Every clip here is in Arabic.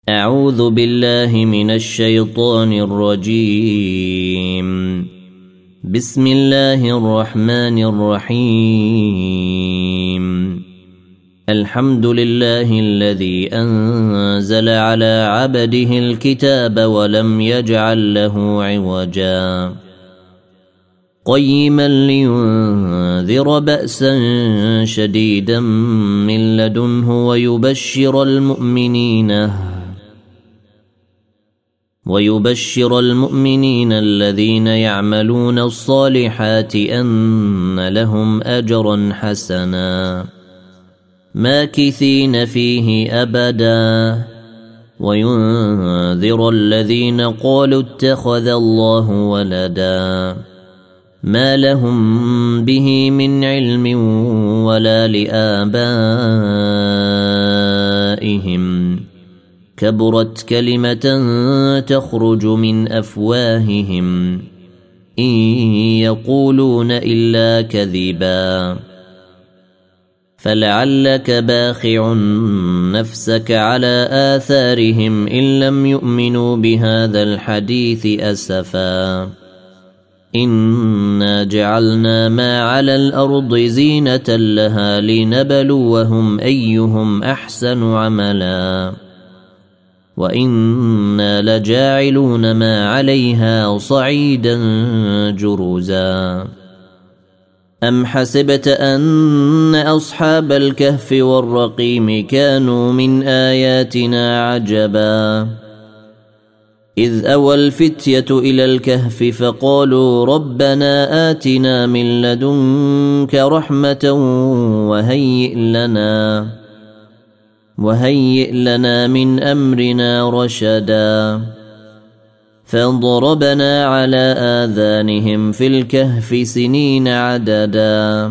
أعوذ بالله من الشيطان الرجيم. بسم الله الرحمن الرحيم. الحمد لله الذي أنزل على عبده الكتاب ولم يجعل له عوجا قيما لينذر بأسا شديدا من لدنه ويبشر المؤمنين الذين يعملون الصالحات أن لهم أجرا حسنا ماكثين فيه أبدا وينذر الذين قالوا اتخذ الله ولدا ما لهم به من علم ولا لآبائهم كبرت كلمة تخرج من أفواههم إن يقولون إلا كذبا فلعلك باخع نفسك على آثارهم إن لم يؤمنوا بهذا الحديث أسفا إنا جعلنا ما على الأرض زينة لها لنبلوهم أيهم أحسن عملا وإنا لجاعلون ما عليها صعيدا جرزا أم حسبت أن أصحاب الكهف والرقيم كانوا من آياتنا عجبا إذ أوى الفتية إلى الكهف فقالوا ربنا آتنا من لدنك رحمة وهيئ لنا من أمرنا رشدا فضربنا على آذانهم في الكهف سنين عددا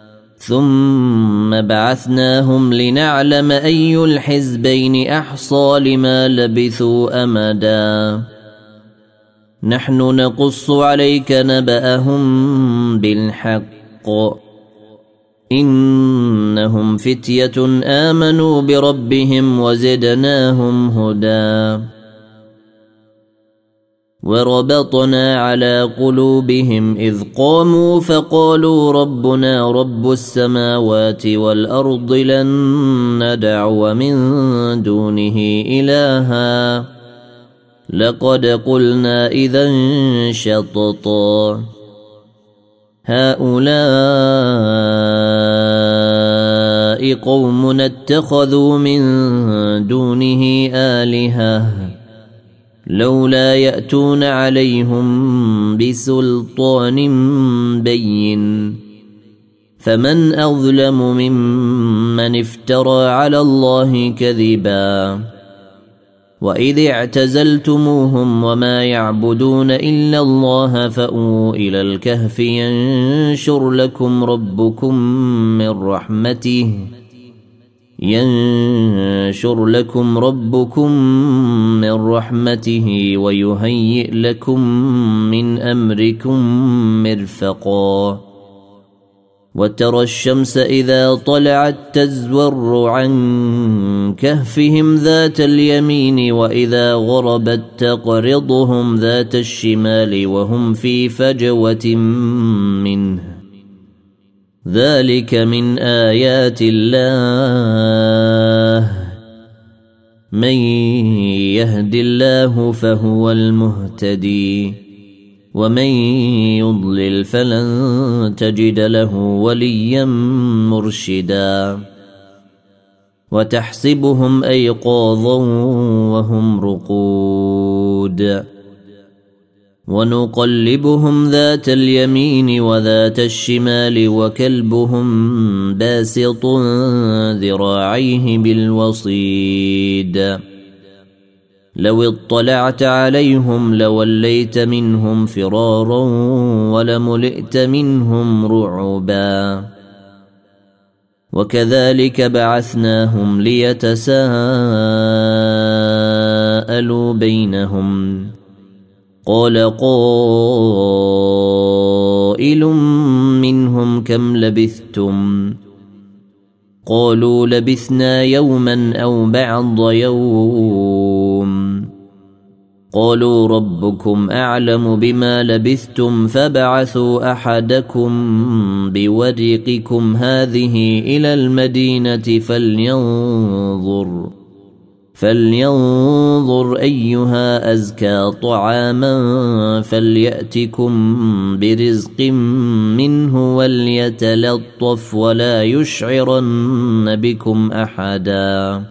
ثم بعثناهم لنعلم أي الحزبين أحصى لما لبثوا أمدا نحن نقص عليك نبأهم بالحق إنهم فتية آمنوا بربهم وزدناهم هدى وربطنا على قلوبهم إذ قاموا فقالوا ربنا رب السماوات والأرض لن ندعو من دونه إلها لقد قلنا إذا شططا هؤلاء قوم اتخذوا من دونه آلهة لولا يأتون عليهم بسلطان بين فمن أظلم ممن افترى على الله كذبا وإذ اعتزلتموهم وما يعبدون إلا الله فأووا إلى الكهف ينشر لكم ربكم من رحمته ويهيئ لكم من أمركم مرفقا وترى الشمس إذا طلعت تزور عن كهفهم ذات اليمين وإذا غربت تقرضهم ذات الشمال وهم في فجوة منه ذلك من آيات الله من يهد الله فهو المهتدي ومن يضلل فلن تجد له وليا مرشدا وتحسبهم أيقاظا وهم رقود ونقلبهم ذات اليمين وذات الشمال وكلبهم باسط ذراعيه بالوصيد لو اطلعت عليهم لوليت منهم فرارا ولملئت منهم رعبا وكذلك بعثناهم ليتساءلوا بينهم قال قائل منهم كم لبثتم قالوا لبثنا يوما أو بعض يوم قالوا ربكم أعلم بما لبثتم فابعثوا أحدكم بورقكم هذه إلى المدينة فلينظر أيها أزكى طعاما فليأتكم برزق منه وليتلطف ولا يشعرن بكم أحدا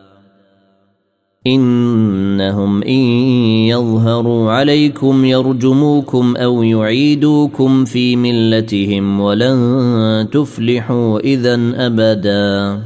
إنهم إن يظهروا عليكم يرجموكم أو يعيدوكم في ملتهم ولن تفلحوا إذن أبدا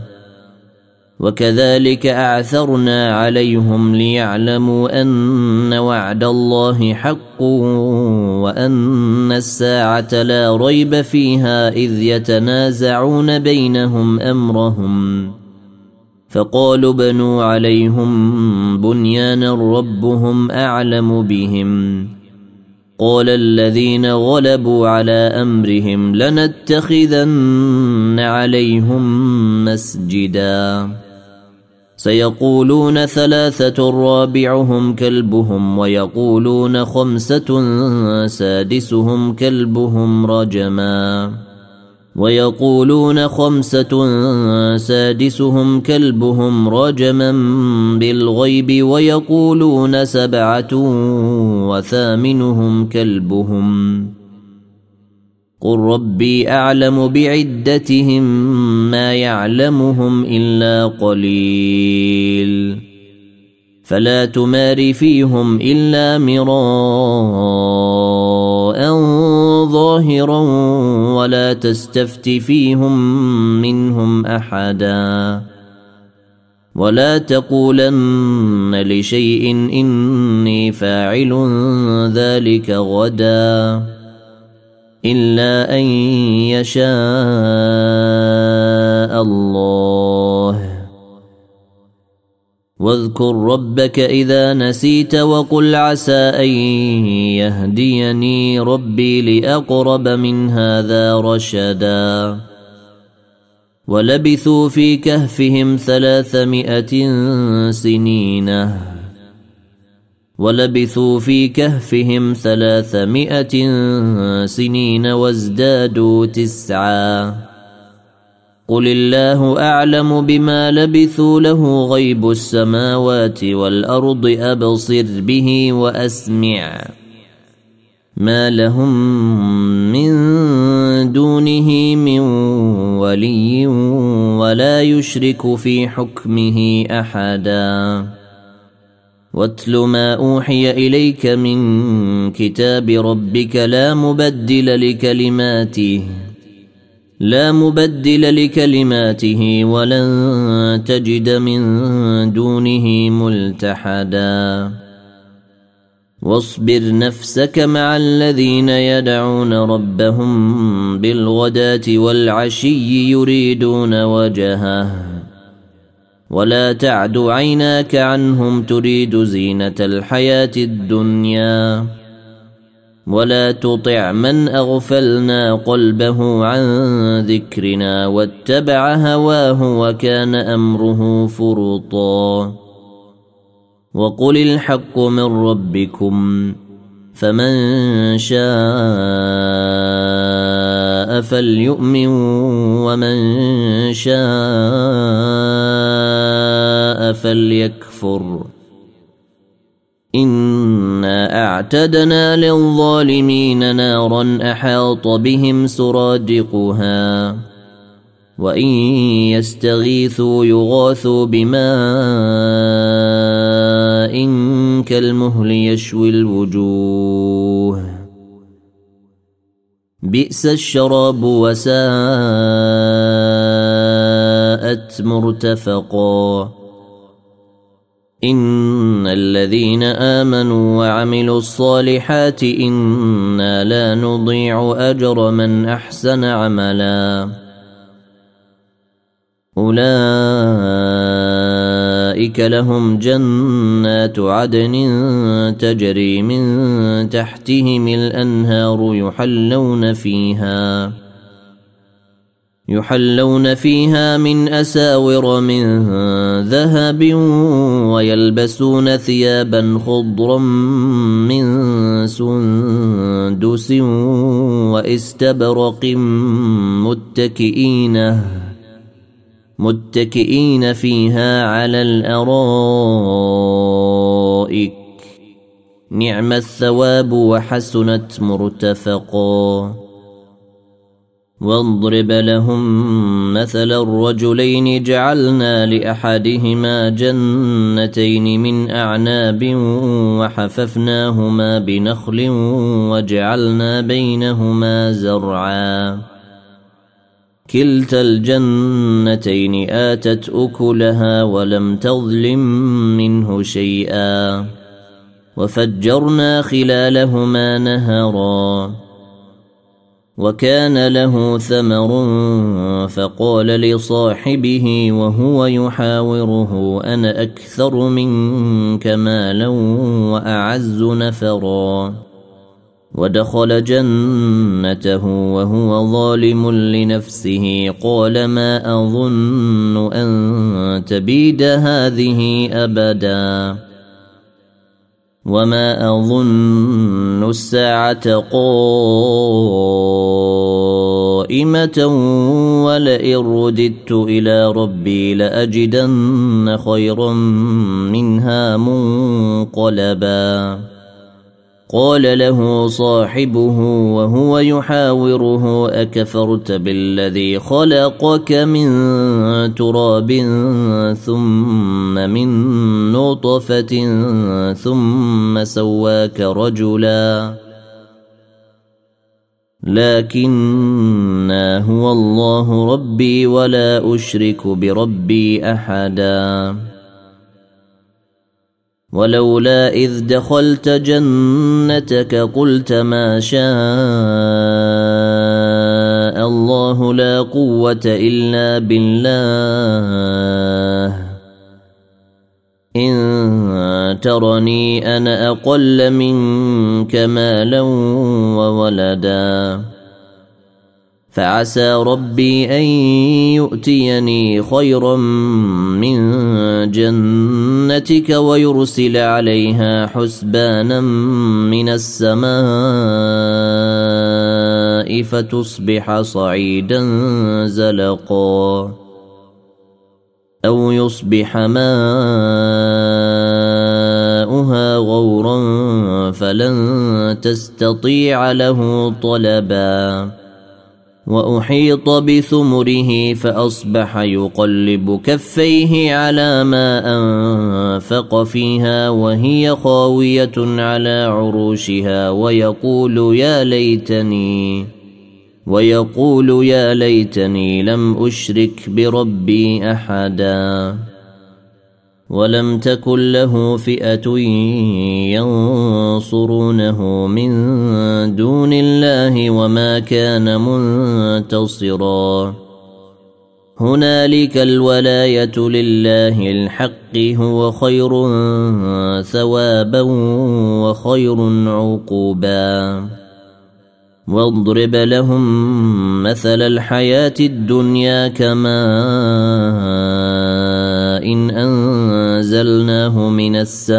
وكذلك أعثرنا عليهم ليعلموا أن وعد الله حق وأن الساعة لا ريب فيها إذ يتنازعون بينهم أمرهم فقالوا بنوا عليهم بنيانا ربهم أعلم بهم قال الذين غلبوا على أمرهم لنتخذن عليهم مسجدا سيقولون 3 رابعهم كلبهم ويقولون 5 سادسهم كلبهم رجما ويقولون 5 سادسهم كلبهم رجما بالغيب ويقولون 7 وثامنهم كلبهم قل ربي أعلم بعدتهم ما يعلمهم إلا قليل فلا تمار فيهم إلا مراء ظاهرا ولا تستفت فيهم منهم أحدا ولا تقولن لشيء إني فاعل ذلك غدا إلا أن يشاء الله واذكر ربك إذا نسيت وقل عسى أن يهديني ربي لأقرب من هذا رشدا ولبثوا في كهفهم 300 سنين وازدادوا 9 قل الله أعلم بما لبثوا له غيب السماوات والأرض أبصر به وأسمع ما لهم من دونه من ولي ولا يشرك في حكمه أحدا واتل ما أوحي إليك من كتاب ربك لا مبدل لكلماته ولن تجد من دونه ملتحدا واصبر نفسك مع الذين يدعون ربهم بالغداة والعشي يريدون وجهه ولا تعد عيناك عنهم تريد زينة الحياة الدنيا ولا تطع من أغفلنا قلبه عن ذكرنا واتبع هواه وكان أمره فرطا وقل الحق من ربكم فمن شاء فليؤمن ومن شاء فليكفر إنا أعتدنا للظالمين نارا أحاط بهم سرادقها وإن يستغيثوا يغاثوا بماء كالمهل يشوي الوجوه بئس الشراب وساءت مرتفقا إن الذين آمنوا وعملوا الصالحات إنا لا نضيع أجر من أحسن عملا أولئك لهم جنات عدن تجري من تحتهم الأنهار يحلون فيها من أساور من ذهب ويلبسون ثيابا خضرا من سندس واستبرق متكئين فيها على الأرائك نعم الثواب وحسنت مرتفقا. واضرب لهم مثل الرجلين جعلنا لأحدهما جنتين من أعناب وحففناهما بنخل وجعلنا بينهما زرعا كلتا الجنتين آتت أكلها ولم تظلم منه شيئا وفجرنا خلالهما نهرا وكان له ثمر فقال لصاحبه وهو يحاوره أنا أكثر منك مالا وأعز نفرا ودخل جنته وهو ظالم لنفسه قال ما أظن أن تبيد هذه أبدا وما أظن الساعة قائمة ولئن رددت إلى ربي لأجدن خيرا منها منقلبا. قال له صاحبه وهو يحاوره أكفرت بالذي خلقك من تراب ثم من نطفة ثم سواك رجلا لكنا هو الله ربي ولا أشرك بربي أحدا. ولولا إذ دخلت جنتك قلت ما شاء الله لا قوة إلا بالله إن ترني أنا أقل منك مالا وولدا فعسى ربي أن يؤتيني خيرا من جنتك ويرسل عليها حسبانا من السماء فتصبح صعيدا زلقا أو يصبح ماؤها غورا فلن تستطيع له طلبا. وأحيط بثمره فأصبح يقلب كفيه على ما أنفق فيها وهي خاوية على عروشها ويقول يا ليتني لم أشرك بربي أحدا. ولم تكن له فئة ينصرونه من دون الله وما كان منتصرا. هنالك الولاية لله الحق هو خير ثوابا وخير عقوبا. واضرب لهم مثل الحياة الدنيا كماء إن أنزلناه من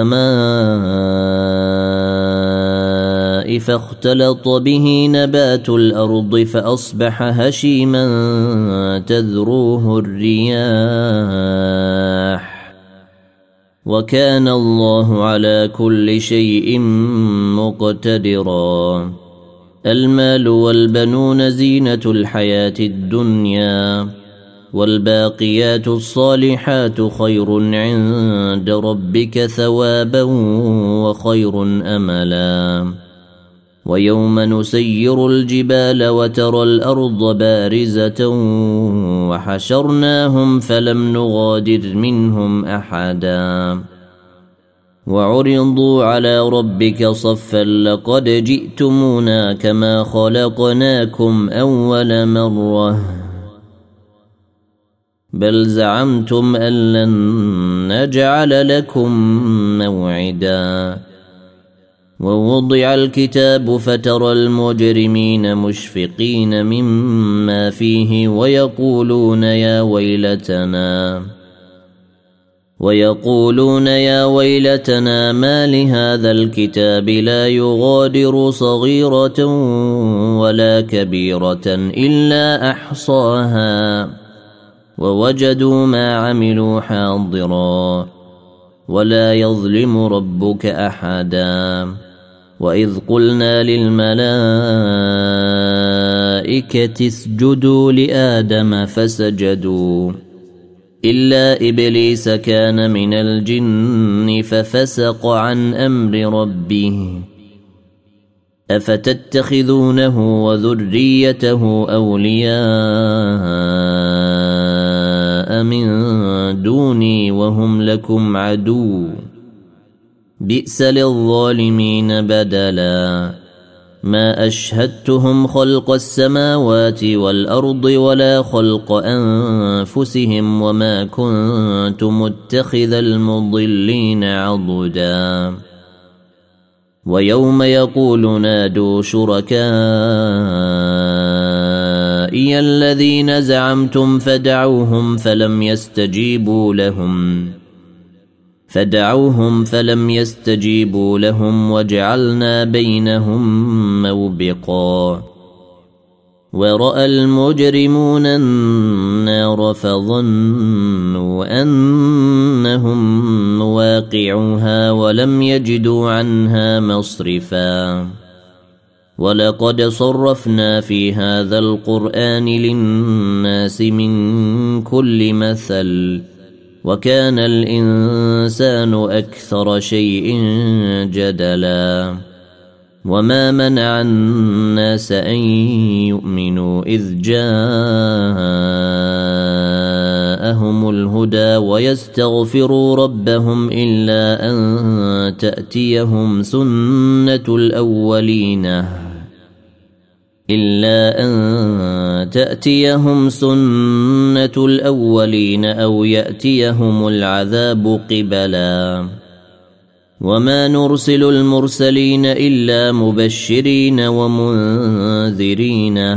السماء فاختلط به نبات الأرض فأصبح هشيما تذروه الرياح وكان الله على كل شيء مقتدرا. المال والبنون زينة الحياة الدنيا والباقيات الصالحات خير عند ربك ثوابا وخير أملا. ويوم نسير الجبال وترى الأرض بارزة وحشرناهم فلم نغادر منهم أحدا وعرضوا على ربك صفا لقد جئتمونا كما خلقناكم أول مرة بل زعمتم أن لن نجعل لكم موعدا. ووضع الكتاب فترى المجرمين مشفقين مما فيه ويقولون يا ويلتنا ما لهذا الكتاب لا يغادر صغيرة ولا كبيرة إلا أحصاها ووجدوا ما عملوا حاضرا ولا يظلم ربك أحدا. وإذ قلنا للملائكة اسجدوا لآدم فسجدوا إلا إبليس كان من الجن ففسق عن أمر ربه أفتتخذونه وذريته أولياء من دوني وهم لكم عدو بئس للظالمين بدلا. ما أشهدتهم خلق السماوات والأرض ولا خلق أنفسهم وما كنت متخذ المضلين عضدا. ويوم يقول نادوا شركائي الذين زعمتم فدعوهم فلم يستجيبوا لهم وجعلنا بينهم موبقا. ورأى المجرمون النار فظنوا أنهم مواقعوها ولم يجدوا عنها مصرفا. ولقد صرفنا في هذا القرآن للناس من كل مثل وكان الإنسان أكثر شيء جدلا. وما منع الناس أن يؤمنوا إذ جاءهم الهدى ويستغفروا ربهم إلا أن تأتيهم سنة الأولين أو يأتيهم العذاب قبلا. وما نرسل المرسلين إلا مبشرين ومنذرين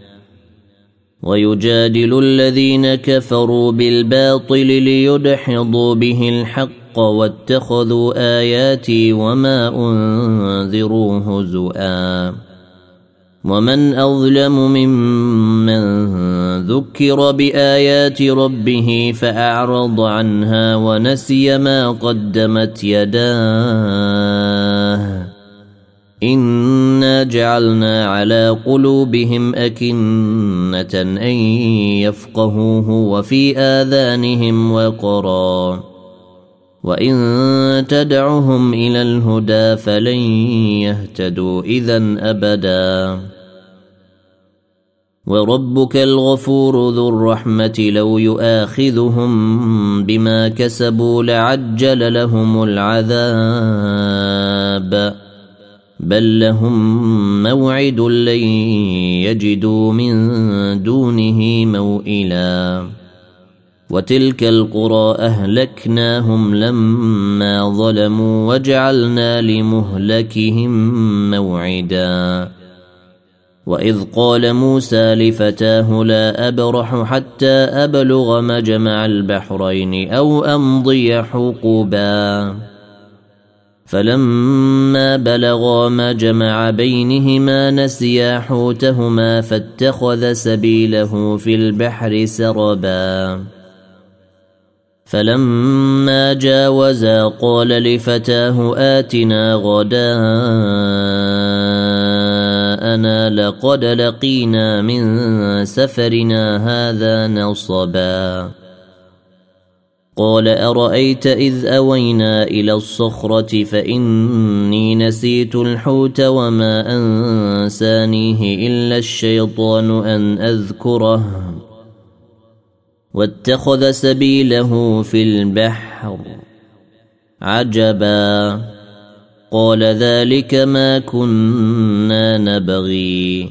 ويجادل الذين كفروا بالباطل ليدحضوا به الحق واتخذوا آياتي وما أنذروا هزؤا. ومن أظلم ممن ذكر بآيات ربه فأعرض عنها ونسي ما قدمت يداه إنا جعلنا على قلوبهم أكنة أن يفقهوه وفي آذانهم وقرا وإن تدعهم إلى الهدى فلن يهتدوا إذا أبدا. وربك الغفور ذو الرحمة لو يؤاخذهم بما كسبوا لعجل لهم العذاب بل لهم موعد لن يجدوا من دونه موئلا. وتلك القرى أهلكناهم لما ظلموا وجعلنا لمهلكهم موعدا. وإذ قال موسى لفتاه لا أبرح حتى أبلغ مجمع البحرين أو أمضي حقبا. فلما بلغا مجمع بينهما نسيا حوتهما فاتخذ سبيله في البحر سربا. فلما جاوزا قال لفتاه آتنا غداءنا لقد لقينا من سفرنا هذا نصبا. قال أرأيت إذ أوينا إلى الصخرة فإني نسيت الحوت وما أنسانيه إلا الشيطان أن أذكره واتخذ سبيله في البحر عجبا. قال ذلك ما كنا نبغي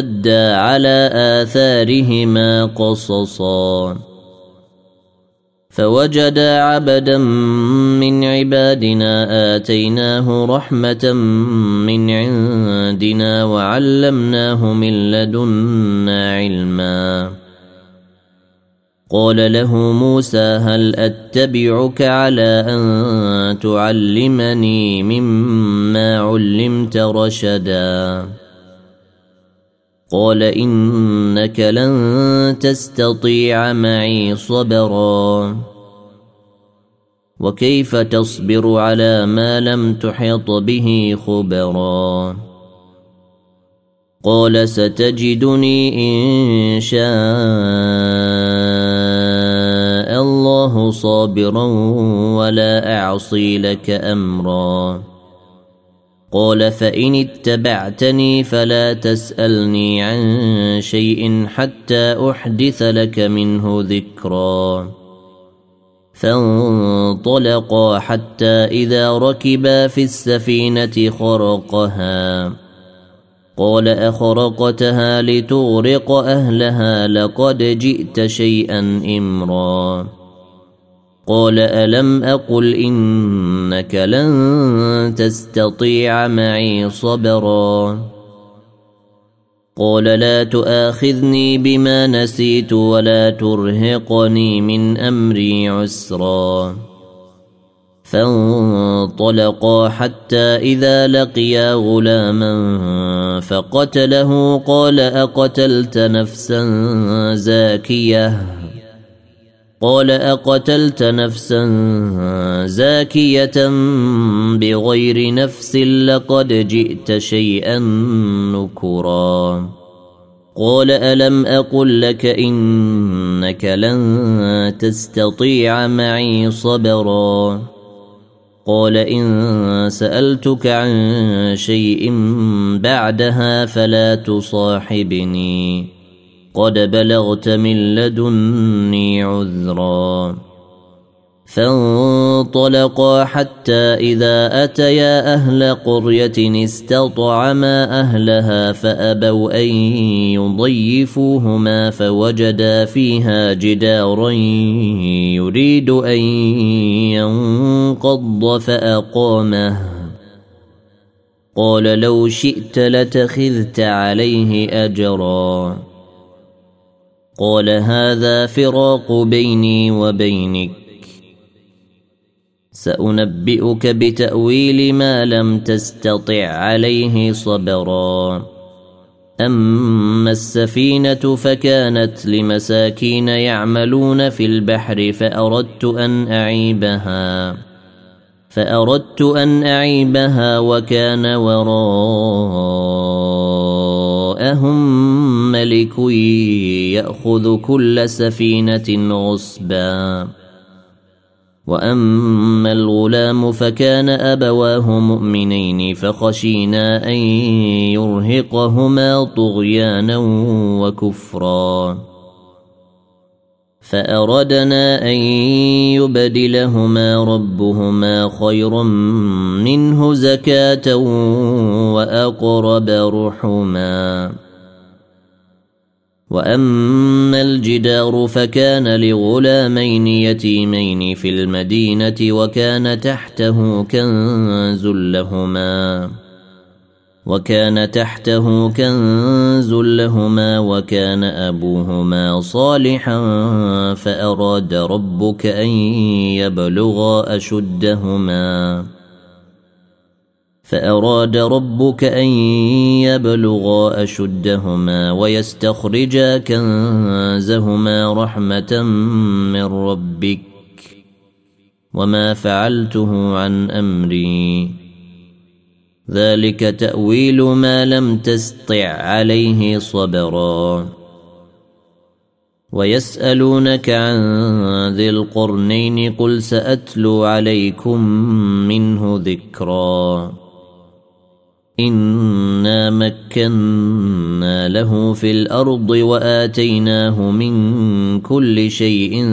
فارتدا على آثارهما قصصا. فوجدا عبدا من عبادنا آتيناه رحمة من عندنا وعلمناه من لدنا علما. قال له موسى هل أتبعك على أن تعلمني مما علمت رشدا؟ قال إنك لن تستطيع معي صبرا وكيف تصبر على ما لم تحط به خبرا. قال ستجدني إن شاء الله صابرا ولا أعصي لك أمرا. قال فإن اتبعتني فلا تسألني عن شيء حتى أحدث لك منه ذكرا. فانطلقا حتى إذا ركبا في السفينة خرقها. قال أخرقتها لتغرق أهلها لقد جئت شيئا إمرا. قال ألم أقل إنك لن تستطيع معي صبرا. قال لا تؤاخذني بما نسيت ولا ترهقني من أمري عسرا. فانطلقا حتى إذا لقيا غلاما فقتله. قال أقتلت نفسا زاكية بغير نفس لقد جئت شيئا نكرا. قال ألم أقل لك إنك لن تستطيع معي صبرا. قال إن سألتك عن شيء بعدها فلا تصاحبني قد بلغت من لدني عذرا. فانطلقا حتى إذا أتيا أهل قرية استطعما أهلها فأبوا أن يضيفوهما فوجدا فيها جدارا يريد أن ينقض فأقامه. قال لو شئت لاتخذت عليه أجرا. قال هذا فراق بيني وبينك سأنبئك بتأويل ما لم تستطع عليه صبرا. أما السفينة فكانت لمساكين يعملون في البحر فأردت أن أعيبها وكان وراءهم ملك يأخذ كل سفينة غصبا. وأما الغلام فكان أبواه مؤمنين فخشينا أن يرهقهما طغيانا وكفرا. فأردنا أن يبدلهما ربهما خيرا منه زكاة وأقرب رحما. وأما الجدار فكان لغلامين يتيمين في المدينة وكان تحته كنز لهما وكان أبوهما صالحا فأراد ربك أن يبلغا أشدهما ويستخرجا كنزهما رحمة من ربك وما فعلته عن أمري ذلك تأويل ما لم تستطع عليه صبرا. ويسألونك عن ذي القرنين قل سأتلو عليكم منه ذكرا. إنا مكنا له في الأرض وآتيناه من كل شيء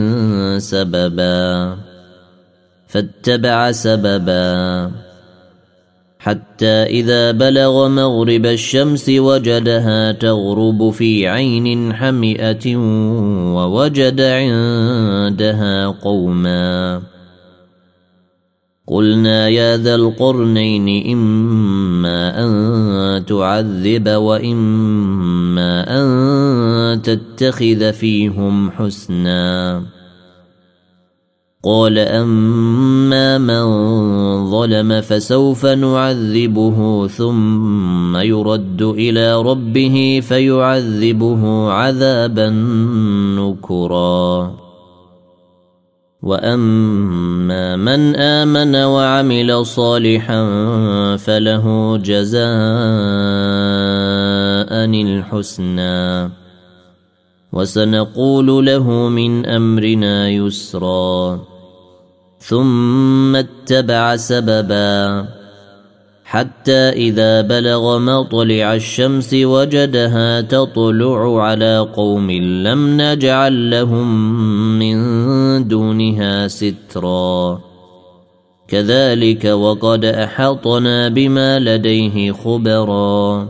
سببا فاتبع سببا حتى إذا بلغ مغرب الشمس وجدها تغرب في عين حمئة ووجد عندها قوما قلنا يا ذا القرنين إما أن تعذب وإما أن تتخذ فيهم حسنا قال أما من ظلم فسوف نعذبه ثم يرد إلى ربه فيعذبه عذابا نكرا وأما من آمن وعمل صالحا فله جزاء الحسنى وسنقول له من أمرنا يسرا ثم اتبع سببا حتى إذا بلغ مطلع الشمس وجدها تطلع على قوم لم نجعل لهم من دونها سترا كذلك وقد أحطنا بما لديه خبرا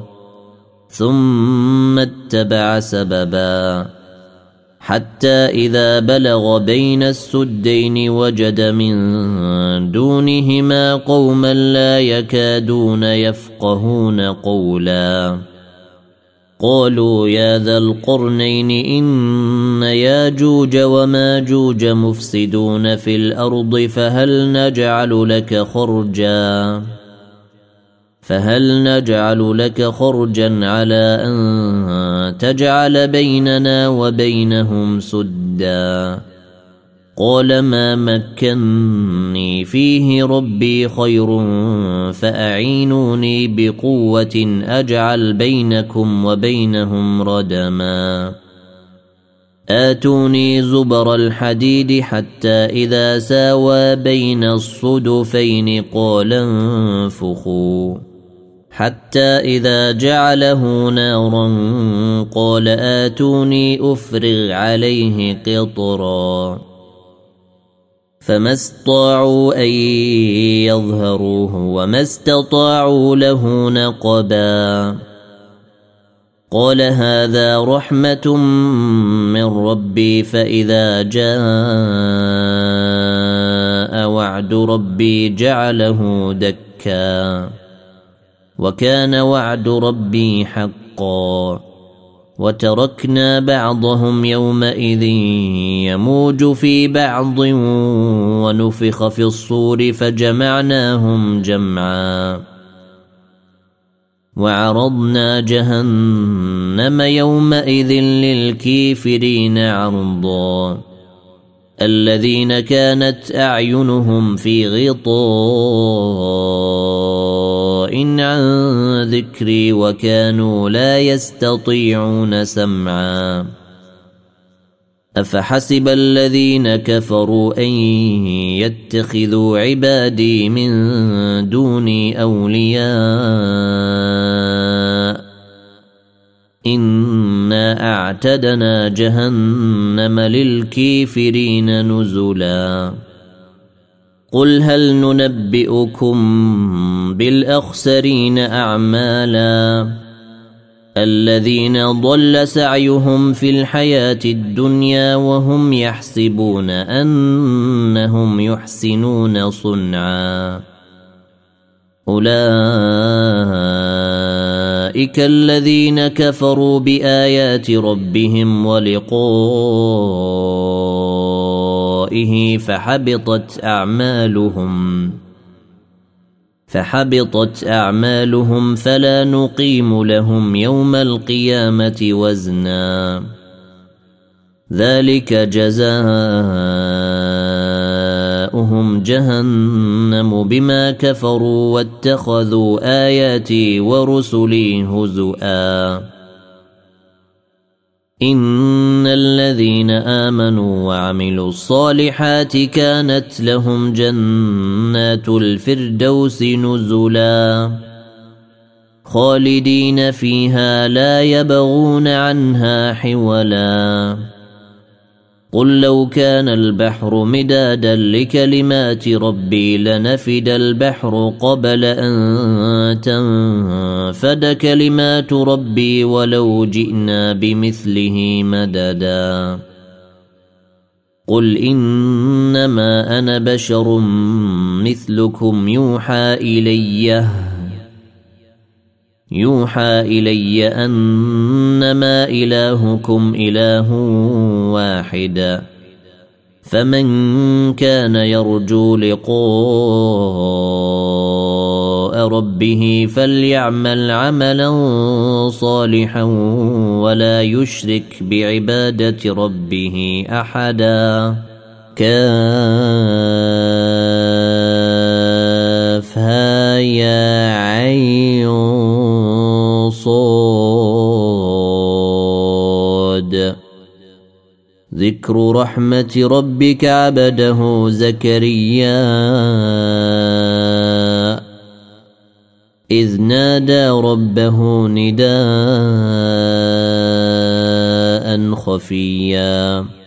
ثم اتبع سببا حتى إذا بلغ بين السدين وجد من دونهما قوما لا يكادون يفقهون قولا قالوا يا ذا القرنين إن ياجوج وماجوج مفسدون في الأرض فهل نجعل لك خرجا على أن تجعل بيننا وبينهم سدا قال ما مكني فيه ربي خير فأعينوني بقوة أجعل بينكم وبينهم ردما آتوني زبر الحديد حتى إذا ساوى بين الصدفين قال انفخوا حتى إذا جعله نارا قال آتوني أفرغ عليه قطرا فما استطاعوا أن يظهروه وما استطاعوا له نقبا قال هذا رحمة من ربي فإذا جاء وعد ربي جعله دكا وكان وعد ربي حقا وتركنا بعضهم يومئذ يموج في بعض ونفخ في الصور فجمعناهم جمعا وعرضنا جهنم يومئذ للكافرين عرضا الذين كانت أعينهم في غطاء عن ذكري وكانوا لا يستطيعون سمعا أفحسب الذين كفروا أن يتخذوا عبادي من دوني أولياء إنا أعتدنا جهنم للكافرين نزلا قل هل ننبئكم بالأخسرين أعمالا الذين ضل سعيهم في الحياة الدنيا وهم يحسبون أنهم يحسنون صنعا أولئك الذين كفروا بآيات ربهم ولقائه فحبطت أعمالهم فلا نقيم لهم يوم القيامة وزنا ذلك جزاؤهم جهنم بما كفروا واتخذوا آياتي ورسلي هزؤا إن الذين آمنوا وعملوا الصالحات كانت لهم جنات الفردوس نزلا خالدين فيها لا يبغون عنها حولا قل لو كان البحر مدادا لكلمات ربي لنفد البحر قبل أن تنفد كلمات ربي ولو جئنا بمثله مددا قل إنما أنا بشر مثلكم يوحى إلي أنما إلهكم إله واحد فمن كان يرجو لقاء ربه فليعمل عملا صالحا ولا يشرك بعبادة ربه أحدا كافها يا عين صاد ذكر رحمة ربك عبده زكريا إذ نادى ربه نداء خفيا